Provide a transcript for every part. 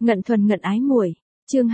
Ngận thuần ngận ái muội, chương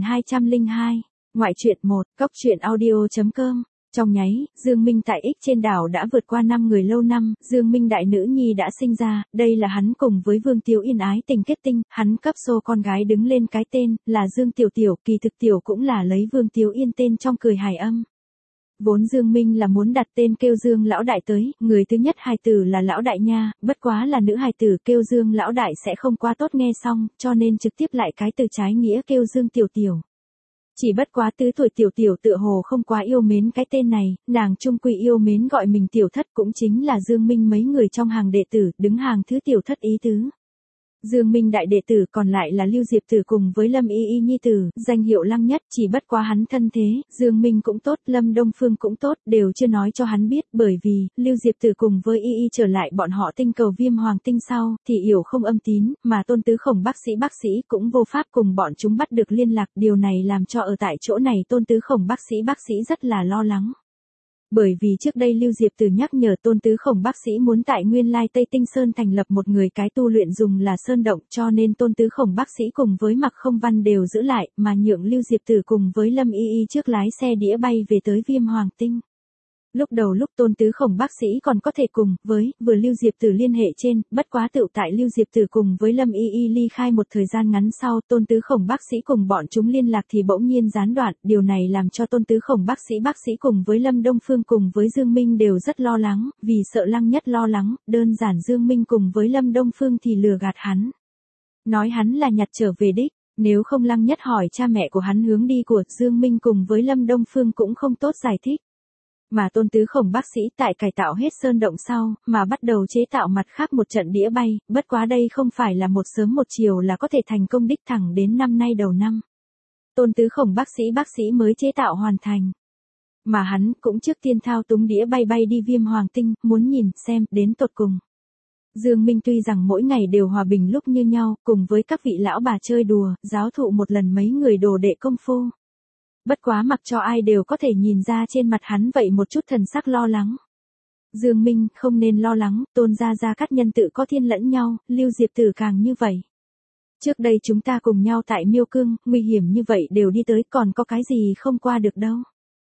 2202, ngoại truyện 1, cóc truyện audio.com. Trong nháy, Dương Minh tại X trên đảo đã vượt qua 5 người lâu năm, Dương Minh đại nữ nhi đã sinh ra, đây là hắn cùng với Vương Tiếu Yên ái tình kết tinh, hắn cấp xô con gái đứng lên cái tên, là Dương Tiểu Tiểu, kỳ thực Tiểu cũng là lấy Vương Tiếu Yên tên trong cười hài âm. Vốn Dương Minh là muốn đặt tên kêu Dương lão đại tới, người thứ nhất hài tử là lão đại nha, bất quá là nữ hài tử kêu Dương lão đại sẽ không quá tốt nghe xong, cho nên trực tiếp lại cái từ trái nghĩa kêu Dương Tiểu Tiểu. Chỉ bất quá tứ tuổi Tiểu Tiểu tựa hồ không quá yêu mến cái tên này, nàng trung quy yêu mến gọi mình Tiểu Thất, cũng chính là Dương Minh mấy người trong hàng đệ tử, đứng hàng thứ Tiểu Thất ý tứ. Dương Minh đại đệ tử còn lại là Lưu Diệp Tử cùng với Lâm Y Y nhi tử, danh hiệu Lăng Nhất, chỉ bất quá hắn thân thế, Dương Minh cũng tốt, Lâm Đông Phương cũng tốt, đều chưa nói cho hắn biết, bởi vì, Lưu Diệp Tử cùng với Y Y trở lại bọn họ tinh cầu Viêm Hoàng tinh sau, thì yểu không âm tín, mà Tôn Tứ Khổng bác sĩ cũng vô pháp cùng bọn chúng bắt được liên lạc, điều này làm cho ở tại chỗ này Tôn Tứ Khổng bác sĩ rất là lo lắng. Bởi vì trước đây Lưu Diệp Tử nhắc nhở Tôn Tứ Khổng bác sĩ muốn tại nguyên lai Tây Tinh Sơn thành lập một người cái tu luyện dùng là sơn động, cho nên Tôn Tứ Khổng bác sĩ cùng với Mạc Không Văn đều giữ lại, mà nhượng Lưu Diệp Tử cùng với Lâm Y Y trước lái xe đĩa bay về tới Viêm Hoàng tinh. Lúc Tôn Tứ Khổng bác sĩ còn có thể cùng với vừa Lưu Diệp Tử liên hệ trên, bất quá tựu tại Lưu Diệp Tử cùng với Lâm Y Y ly khai một thời gian ngắn sau, Tôn Tứ Khổng bác sĩ cùng bọn chúng liên lạc thì bỗng nhiên gián đoạn, điều này làm cho Tôn Tứ Khổng bác sĩ cùng với Lâm Đông Phương cùng với Dương Minh đều rất lo lắng, vì sợ Lăng Nhất lo lắng, đơn giản Dương Minh cùng với Lâm Đông Phương thì lừa gạt hắn. Nói hắn là nhặt trở về đích, nếu không Lăng Nhất hỏi cha mẹ của hắn hướng đi của Dương Minh cùng với Lâm Đông Phương cũng không tốt giải thích. Mà Tôn Tứ Khổng bác sĩ tại cải tạo hết sơn động sau, mà bắt đầu chế tạo mặt khác một trận đĩa bay, bất quá đây không phải là một sớm một chiều là có thể thành công đích thẳng đến năm nay đầu năm. Tôn Tứ Khổng bác sĩ mới chế tạo hoàn thành. Mà hắn cũng trước tiên thao túng đĩa bay đi Viêm Hoàng tinh, muốn nhìn xem đến tột cùng. Dương Minh tuy rằng mỗi ngày đều hòa bình lúc như nhau, cùng với các vị lão bà chơi đùa, giáo thụ một lần mấy người đồ đệ công phu. Bất quá mặc cho ai đều có thể nhìn ra trên mặt hắn vậy một chút thần sắc lo lắng. Dương Minh không nên lo lắng, Tôn gia các nhân tự có thiên lẫn nhau, Lưu Diệp Tử càng như vậy. Trước đây chúng ta cùng nhau tại Miêu Cương, nguy hiểm như vậy đều đi tới, còn có cái gì không qua được đâu.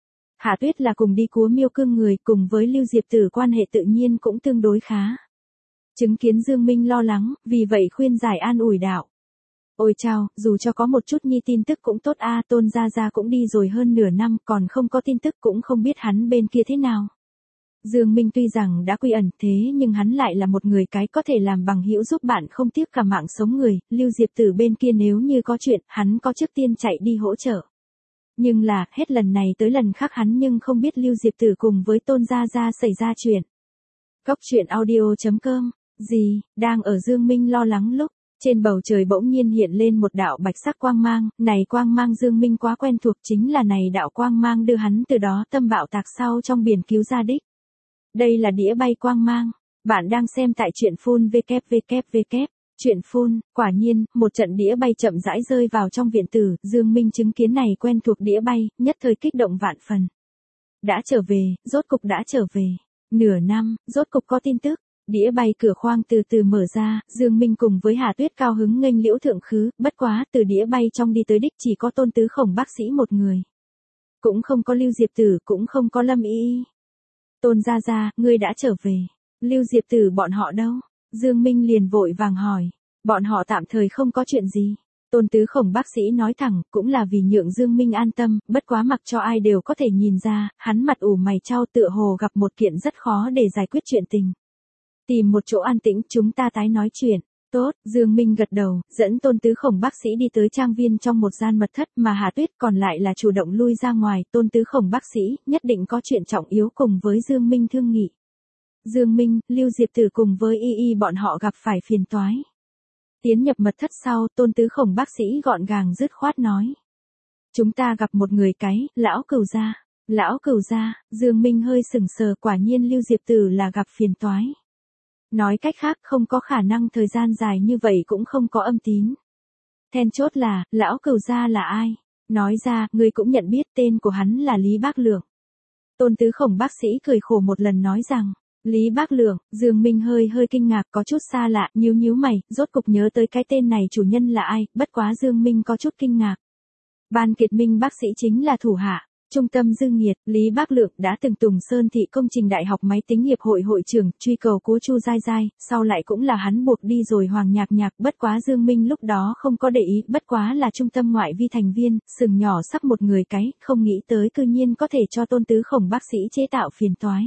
Hạ Tuyết là cùng đi cúa Miêu Cương người, cùng với Lưu Diệp Tử quan hệ tự nhiên cũng tương đối khá. Chứng kiến Dương Minh lo lắng, vì vậy khuyên giải an ủi đạo. Ôi chao, dù cho có một chút nhi tin tức cũng tốt a, Tôn gia cũng đi rồi hơn nửa năm, còn không có tin tức cũng không biết hắn bên kia thế nào. Dương Minh tuy rằng đã quy ẩn thế nhưng hắn lại là một người cái có thể làm bằng hữu giúp bạn không tiếc cả mạng sống người, Lưu Diệp Tử bên kia nếu như có chuyện, hắn có trước tiên chạy đi hỗ trợ. Nhưng là, hết lần này tới lần khác hắn nhưng không biết Lưu Diệp Tử cùng với Tôn gia xảy ra chuyện. Cóc truyện audio.com, gì, đang ở Dương Minh lo lắng lúc. Trên bầu trời bỗng nhiên hiện lên một đạo bạch sắc quang mang, này quang mang Dương Minh quá quen thuộc, chính là này đạo quang mang đưa hắn từ đó tâm bạo tạc sau trong biển cứu ra đích. Đây là đĩa bay quang mang, bạn đang xem tại truyện phun www. Truyện phun, quả nhiên, một trận đĩa bay chậm rãi rơi vào trong viện tử, Dương Minh chứng kiến này quen thuộc đĩa bay, nhất thời kích động vạn phần. Đã trở về, rốt cục đã trở về. Nửa năm, rốt cục có tin tức. Đĩa bay cửa khoang từ từ mở ra, Dương Minh cùng với Hà Tuyết cao hứng nghênh Liễu Thượng Khứ, bất quá từ đĩa bay trong đi tới đích chỉ có Tôn Tứ Khổng bác sĩ một người. Cũng không có Lưu Diệp Tử, cũng không có Lâm Y Y. Tôn gia, ngươi đã trở về. Lưu Diệp Tử bọn họ đâu? Dương Minh liền vội vàng hỏi. Bọn họ tạm thời không có chuyện gì. Tôn Tứ Khổng bác sĩ nói thẳng, cũng là vì nhượng Dương Minh an tâm, bất quá mặc cho ai đều có thể nhìn ra, hắn mặt ủ mày chau tựa hồ gặp một kiện rất khó để giải quyết chuyện tình. Tìm một chỗ an tĩnh, chúng ta tái nói chuyện. Tốt, Dương Minh gật đầu, dẫn Tôn Tứ Khổng bác sĩ đi tới trang viên trong một gian mật thất, mà Hà Tuyết còn lại là chủ động lui ra ngoài, Tôn Tứ Khổng bác sĩ nhất định có chuyện trọng yếu cùng với Dương Minh thương nghị. Dương Minh, Lưu Diệp Tử cùng với Y Y bọn họ gặp phải phiền toái. Tiến nhập mật thất sau, Tôn Tứ Khổng bác sĩ gọn gàng dứt khoát nói. Chúng ta gặp một người cái, lão Cửu gia. Lão Cửu gia, Dương Minh hơi sững sờ, quả nhiên Lưu Diệp Tử là gặp phiền toái. Nói cách khác không có khả năng thời gian dài như vậy cũng không có âm tín. Then chốt là, lão Cửu gia là ai? Nói ra, ngươi cũng nhận biết tên của hắn là Lý Bác Lượng. Tôn Tứ Khổng bác sĩ cười khổ một lần nói rằng, Lý Bác Lượng, Dương Minh hơi kinh ngạc, có chút xa lạ, nhíu mày, rốt cục nhớ tới cái tên này chủ nhân là ai, bất quá Dương Minh có chút kinh ngạc. Ban Kiệt Minh bác sĩ chính là thủ hạ, trung tâm Dương Nghiệt, Lý Bác Lượng đã từng Tùng Sơn thị công trình đại học máy tính hiệp hội hội trưởng, truy cầu của Chu Giai Giai, sau lại cũng là hắn buộc đi rồi Hoàng Nhạc Nhạc, bất quá Dương Minh lúc đó không có để ý, bất quá là trung tâm ngoại vi thành viên, sừng nhỏ sắp một người cái, không nghĩ tới cư nhiên có thể cho Tôn Tứ Khổng bác sĩ chế tạo phiền toái.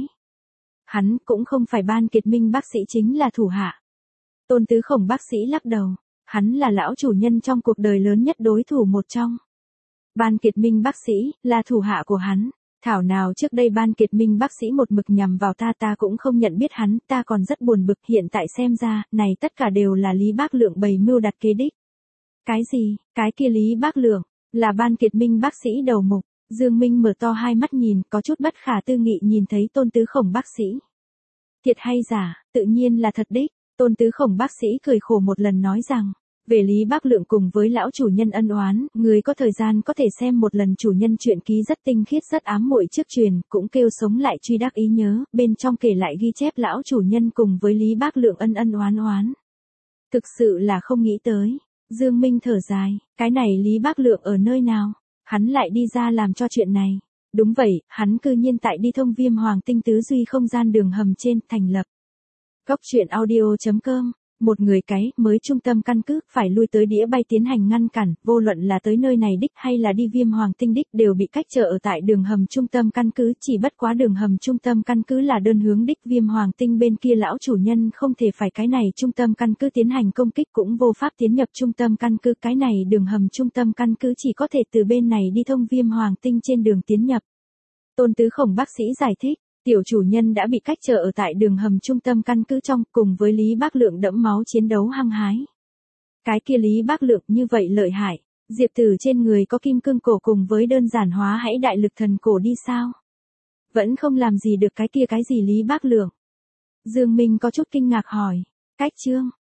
Hắn cũng không phải Ban Kiệt Minh bác sĩ chính là thủ hạ. Tôn Tứ Khổng bác sĩ lắc đầu, hắn là lão chủ nhân trong cuộc đời lớn nhất đối thủ một trong. Ban Kiệt Minh bác sĩ, là thủ hạ của hắn. Thảo nào trước đây Ban Kiệt Minh bác sĩ một mực nhằm vào ta cũng không nhận biết hắn, ta còn rất buồn bực, hiện tại xem ra, này tất cả đều là Lý Bác Lượng bày mưu đặt kế đích. Cái gì, cái kia Lý Bác Lượng, là Ban Kiệt Minh bác sĩ đầu mục. Dương Minh mở to hai mắt nhìn, có chút bất khả tư nghị nhìn thấy Tôn Tứ Khổng bác sĩ. Thiệt hay giả, tự nhiên là thật đích. Tôn Tứ Khổng bác sĩ cười khổ một lần nói rằng, về Lý Bác Lượng cùng với lão chủ nhân ân oán, người có thời gian có thể xem một lần chủ nhân truyện ký rất tinh khiết rất ám muội trước truyền, cũng kêu sống lại truy đắc ý nhớ, bên trong kể lại ghi chép lão chủ nhân cùng với Lý Bác Lượng ân oán. Thực sự là không nghĩ tới. Dương Minh thở dài, cái này Lý Bác Lượng ở nơi nào? Hắn lại đi ra làm cho chuyện này. Đúng vậy, hắn cư nhiên tại đi thông Viêm Hoàng Tinh tứ duy không gian đường hầm trên, thành lập. Góc truyện audio.com. Một người cái, mới trung tâm căn cứ, phải lui tới đĩa bay tiến hành ngăn cản, vô luận là tới nơi này đích hay là đi Viêm Hoàng Tinh đích đều bị cách trở ở tại đường hầm trung tâm căn cứ, chỉ bất quá đường hầm trung tâm căn cứ là đơn hướng đích, Viêm Hoàng Tinh bên kia lão chủ nhân không thể phải cái này trung tâm căn cứ tiến hành công kích cũng vô pháp tiến nhập trung tâm căn cứ, cái này đường hầm trung tâm căn cứ chỉ có thể từ bên này đi thông Viêm Hoàng Tinh trên đường tiến nhập. Tôn Tứ Khổng bác sĩ giải thích. Tiểu chủ nhân đã bị cách trở ở tại đường hầm trung tâm căn cứ trong, cùng với Lý Bác Lượng đẫm máu chiến đấu hăng hái. Cái kia Lý Bác Lượng như vậy lợi hại, Diệp Tử trên người có kim cương cổ cùng với đơn giản hóa hãy đại lực thần cổ đi sao? Vẫn không làm gì được cái kia cái gì Lý Bác Lượng. Dương Minh có chút kinh ngạc hỏi, cách chương,